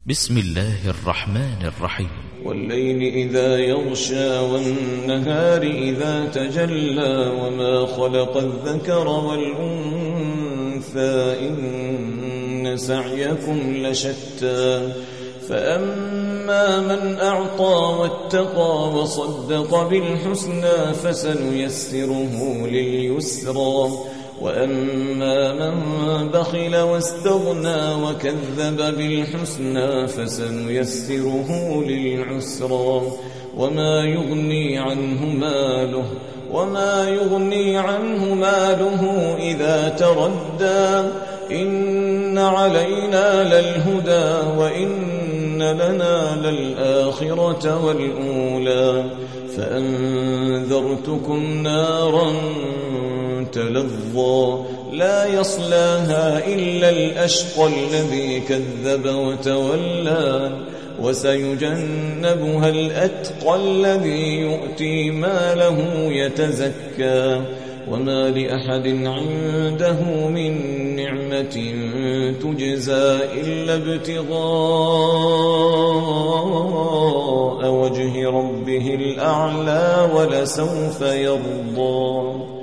بسم الله الرحمن الرحيم. والليل إذا يغشى والنهار إذا تجلى وما خلق الذكر والأنثى إن سعيكم لشتى فأما من أعطى واتقى وصدق بالحسنى فسنيسره لليسرى وأما من بخل واستغنى وكذب بالحسنى فسنيسره للعسرى وما يغني عنه ماله إذا تردى إن علينا للهدى وإن لنا للآخرة والأولى فأنذرتكم نارا تلظى لا يصلاها إلا الأشقى الذي كذب وتولى وسيجنبها الأتقى الذي يؤتي ماله يتزكى وما لأحد عنده من نعمة تجزى إلا ابتغاء وجه ربه الأعلى ولسوف يرضى.